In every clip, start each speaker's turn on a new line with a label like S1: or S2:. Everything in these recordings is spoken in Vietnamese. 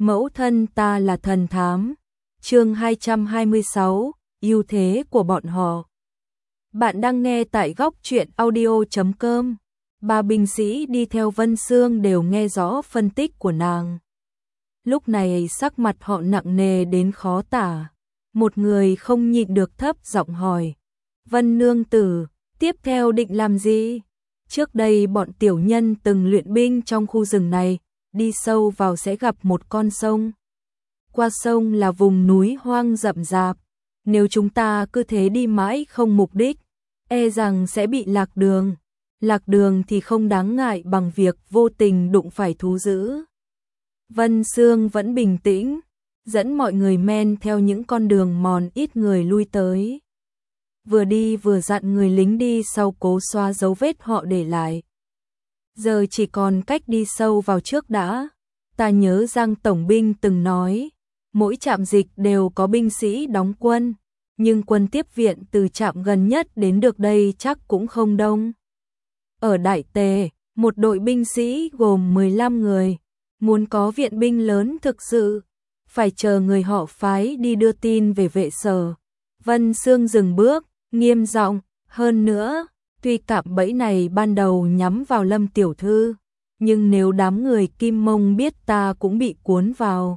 S1: Mẫu thân ta là thần thám. Chương 226, ưu thế của bọn họ. Bạn đang nghe tại góc truyện audio.com. Ba binh sĩ đi theo Vân Sương đều nghe rõ phân tích của nàng. Lúc này sắc mặt họ nặng nề đến khó tả. Một người không nhịn được thấp giọng hỏi: Vân nương tử, tiếp theo định làm gì? Trước đây bọn tiểu nhân từng luyện binh trong khu rừng này, đi sâu vào sẽ gặp một con sông. Qua sông là vùng núi hoang rậm rạp, nếu chúng ta cứ thế đi mãi không mục đích, e rằng sẽ bị lạc đường. Lạc đường thì không đáng ngại bằng việc vô tình đụng phải thú dữ. Vân Sương vẫn bình tĩnh, dẫn mọi người men theo những con đường mòn ít người lui tới. Vừa đi vừa dặn người lính đi sau cố xóa dấu vết họ để lại. Giờ chỉ còn cách đi sâu vào trước đã. Ta nhớ Giang Tổng binh từng nói, mỗi trạm dịch đều có binh sĩ đóng quân, nhưng quân tiếp viện từ trạm gần nhất đến được đây chắc cũng không đông. Ở Đại Tề, một đội binh sĩ gồm 15 người, muốn có viện binh lớn thực sự, phải chờ người họ phái đi đưa tin về Vệ Sở. Vân Sương dừng bước, nghiêm giọng, hơn nữa, tuy cạm bẫy này ban đầu nhắm vào Lâm tiểu thư, nhưng nếu đám người Kim Mông biết ta cũng bị cuốn vào,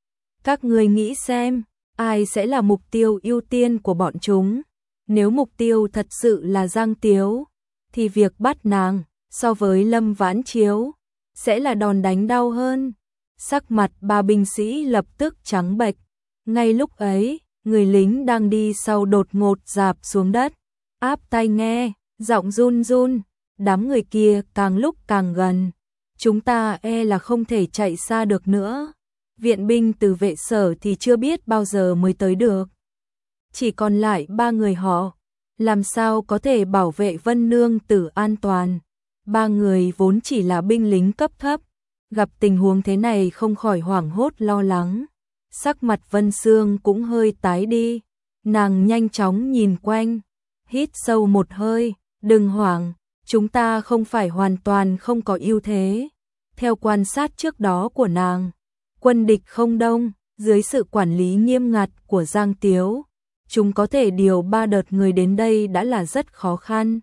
S1: các người nghĩ xem, ai sẽ là mục tiêu ưu tiên của bọn chúng? Nếu mục tiêu thật sự là Giang Tiếu, thì việc bắt nàng, so với Lâm Vãn Chiếu, sẽ là đòn đánh đau hơn. Sắc mặt ba binh sĩ lập tức trắng bệch. Ngay lúc ấy, người lính đang đi sau đột ngột rạp xuống đất, áp tai nghe, giọng run run, đám người kia càng lúc càng gần. Chúng ta e là không thể chạy xa được nữa. Viện binh từ Vệ Sở thì chưa biết bao giờ mới tới được. Chỉ còn lại 3 người họ, làm sao có thể bảo vệ Vân nương tử an toàn? 3 người vốn chỉ là binh lính cấp thấp, gặp tình huống thế này không khỏi hoảng hốt lo lắng. Sắc mặt Vân Sương cũng hơi tái đi, nàng nhanh chóng nhìn quanh, hít sâu một hơi, đừng hoảng, chúng ta không phải hoàn toàn không có ưu thế. Theo quan sát trước đó của nàng, quân địch không đông, dưới sự quản lý nghiêm ngặt của Giang Tiếu, chúng có thể điều 3 đợt người đến đây đã là rất khó khăn.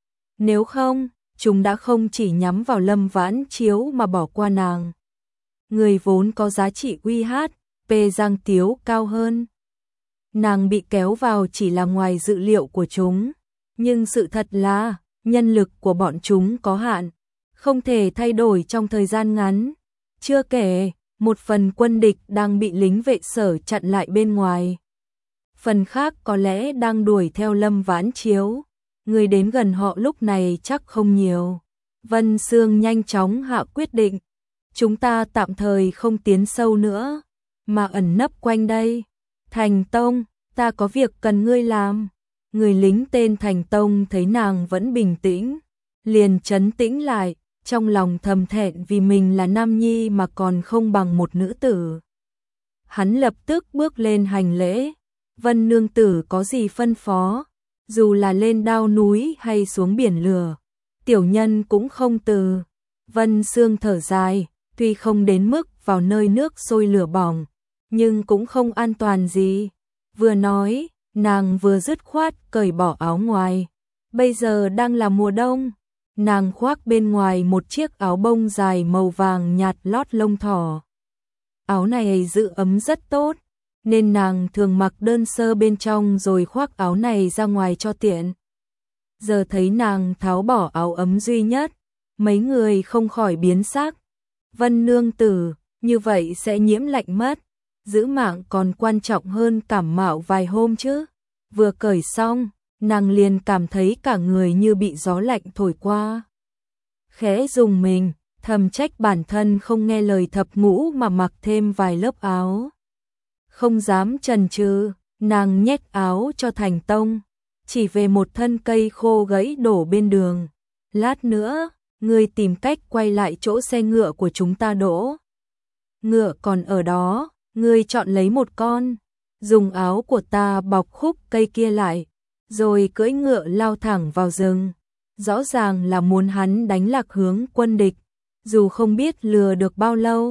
S1: Nếu không, chúng đã không chỉ nhắm vào Lâm Vãn Chiếu mà bỏ qua nàng. Người vốn có giá trị UHP Giang Tiếu cao hơn. Nàng bị kéo vào chỉ là ngoài dự liệu của chúng, nhưng sự thật là nhân lực của bọn chúng có hạn, không thể thay đổi trong thời gian ngắn. Chưa kể, một phần quân địch đang bị lính Vệ Sở chặn lại bên ngoài. Phần khác có lẽ đang đuổi theo Lâm Vãn Chiếu. Người đến gần họ lúc này chắc không nhiều. Vân Sương nhanh chóng hạ quyết định. Chúng ta tạm thời không tiến sâu nữa, mà ẩn nấp quanh đây. Thành Tông, ta có việc cần ngươi làm. Người lính tên Thành Tông thấy nàng vẫn bình tĩnh, liền trấn tĩnh lại, trong lòng thầm thẹn vì mình là nam nhi mà còn không bằng một nữ tử. Hắn lập tức bước lên hành lễ. Vân nương tử có gì phân phó? Dù là lên đao núi hay xuống biển lửa, tiểu nhân cũng không từ. Vân Sương thở dài, tuy không đến mức vào nơi nước sôi lửa bỏng, nhưng cũng không an toàn gì. Vừa nói, nàng vừa dứt khoát cởi bỏ áo ngoài. Bây giờ đang là mùa đông, nàng khoác bên ngoài một chiếc áo bông dài màu vàng nhạt lót lông thỏ. Áo này giữ ấm rất tốt, nên nàng thường mặc đơn sơ bên trong rồi khoác áo này ra ngoài cho tiện. Giờ thấy nàng tháo bỏ áo ấm duy nhất, mấy người không khỏi biến sắc. Vân nương tử, như vậy sẽ nhiễm lạnh mất, giữ mạng còn quan trọng hơn cảm mạo vài hôm chứ. Vừa cởi xong, nàng liền cảm thấy cả người như bị gió lạnh thổi qua. Khẽ rùng mình, thầm trách bản thân không nghe lời thập ngũ mà mặc thêm vài lớp áo. Không dám chần chừ, nàng nhét áo cho Thành Tông, chỉ về một thân cây khô gãy đổ bên đường. Lát nữa, ngươi tìm cách quay lại chỗ xe ngựa của chúng ta đỗ. Ngựa còn ở đó, ngươi chọn lấy một con, dùng áo của ta bọc khúc cây kia lại, rồi cưỡi ngựa lao thẳng vào rừng. Rõ ràng là muốn hắn đánh lạc hướng quân địch, dù không biết lừa được bao lâu,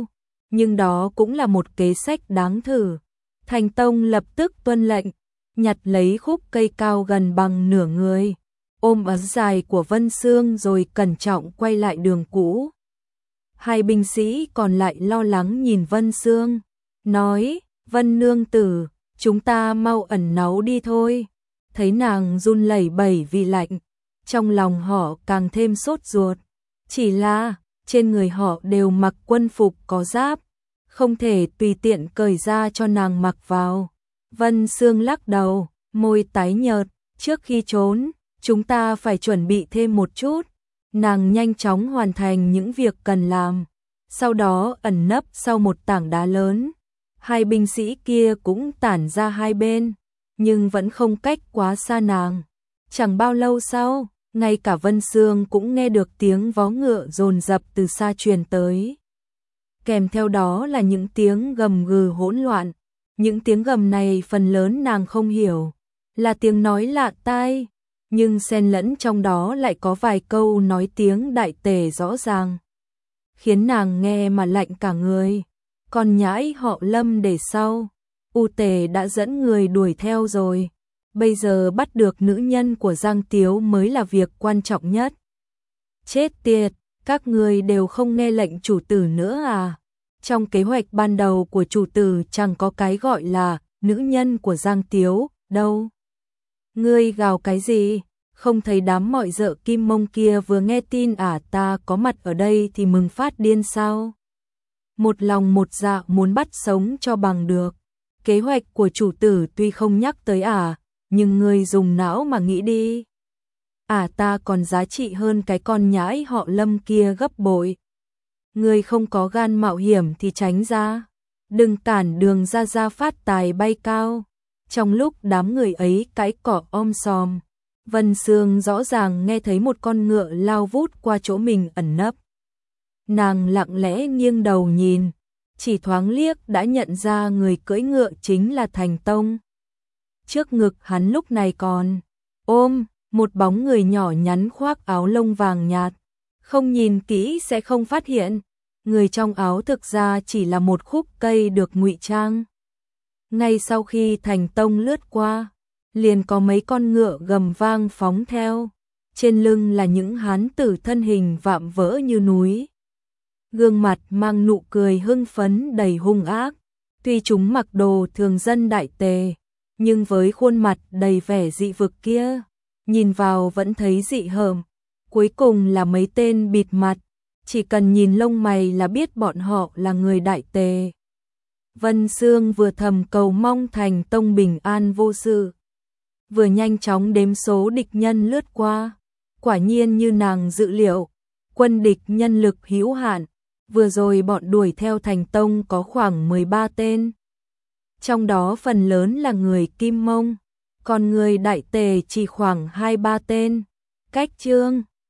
S1: nhưng đó cũng là một kế sách đáng thử. Thành Tông lập tức tuân lệnh, nhặt lấy khúc cây cao gần bằng nửa người, ôm ấn dài của Vân Xương rồi cẩn trọng quay lại đường cũ. Hai binh sĩ còn lại lo lắng nhìn Vân Xương, nói, Vân nương tử, chúng ta mau ẩn náu đi thôi. Thấy nàng run lẩy bẩy vì lạnh, trong lòng họ càng thêm sốt ruột. Chỉ là, trên người họ đều mặc quân phục có giáp, không thể tùy tiện cởi ra cho nàng mặc vào. Vân Xương lắc đầu, môi tái nhợt, trước khi trốn, chúng ta phải chuẩn bị thêm một chút. Nàng nhanh chóng hoàn thành những việc cần làm, sau đó ẩn nấp sau một tảng đá lớn. Hai binh sĩ kia cũng tản ra hai bên, nhưng vẫn không cách quá xa nàng. Chẳng bao lâu sau, ngay cả Vân Xương cũng nghe được tiếng vó ngựa dồn dập từ xa truyền tới. Kèm theo đó là những tiếng gầm gừ hỗn loạn. Những tiếng gầm này phần lớn nàng không hiểu, là tiếng nói lạ tai, nhưng xen lẫn trong đó lại có vài câu nói tiếng đại tề rõ ràng, khiến nàng nghe mà lạnh cả người. Còn nhãi họ Lâm để sau, U Tề đã dẫn người đuổi theo rồi, bây giờ bắt được nữ nhân của Giang Tiếu mới là việc quan trọng nhất. Chết tiệt, các người đều không nghe lệnh chủ tử nữa à? Trong kế hoạch ban đầu của chủ tử chẳng có cái gọi là nữ nhân của Giang Tiếu đâu. Ngươi gào cái gì? Không thấy đám mọi dợ Kim Mông kia vừa nghe tin ta có mặt ở đây thì mừng phát điên sao? Một lòng một dạ muốn bắt sống cho bằng được. Kế hoạch của chủ tử tuy không nhắc tới nhưng ngươi dùng não mà nghĩ đi. Ta còn giá trị hơn cái con nhãi họ Lâm kia gấp bội. Ngươi không có gan mạo hiểm thì tránh ra, đừng cản đường ra phát tài bay cao. Trong lúc đám người ấy cãi cọ om sòm, Vân Xương rõ ràng nghe thấy một con ngựa lao vút qua chỗ mình ẩn nấp. Nàng lặng lẽ nghiêng đầu nhìn, chỉ thoáng liếc đã nhận ra người cưỡi ngựa chính là Thành Tông. Trước ngực hắn lúc này còn ôm một bóng người nhỏ nhắn khoác áo lông vàng nhạt, không nhìn kỹ sẽ không phát hiện, người trong áo thực ra chỉ là một khúc cây được ngụy trang. Ngay sau khi Thành Tông lướt qua, liền có mấy con ngựa gầm vang phóng theo, trên lưng là những hán tử thân hình vạm vỡ như núi. Gương mặt mang nụ cười hưng phấn đầy hung ác, tuy chúng mặc đồ thường dân đại tề, nhưng với khuôn mặt đầy vẻ dị vực kia, nhìn vào vẫn thấy dị hợm. Cuối cùng là mấy tên bịt mặt, chỉ cần nhìn lông mày là biết bọn họ là người đại tề. Vân Xương vừa thầm cầu mong Thành Tông bình an vô sự, vừa nhanh chóng đếm số địch nhân lướt qua. Quả nhiên như nàng dự liệu, quân địch nhân lực hữu hạn, vừa rồi bọn đuổi theo Thành Tông có khoảng 13 tên. Trong đó phần lớn là người Kim Mông, còn người đại tề chỉ khoảng 2-3 tên. Cách chương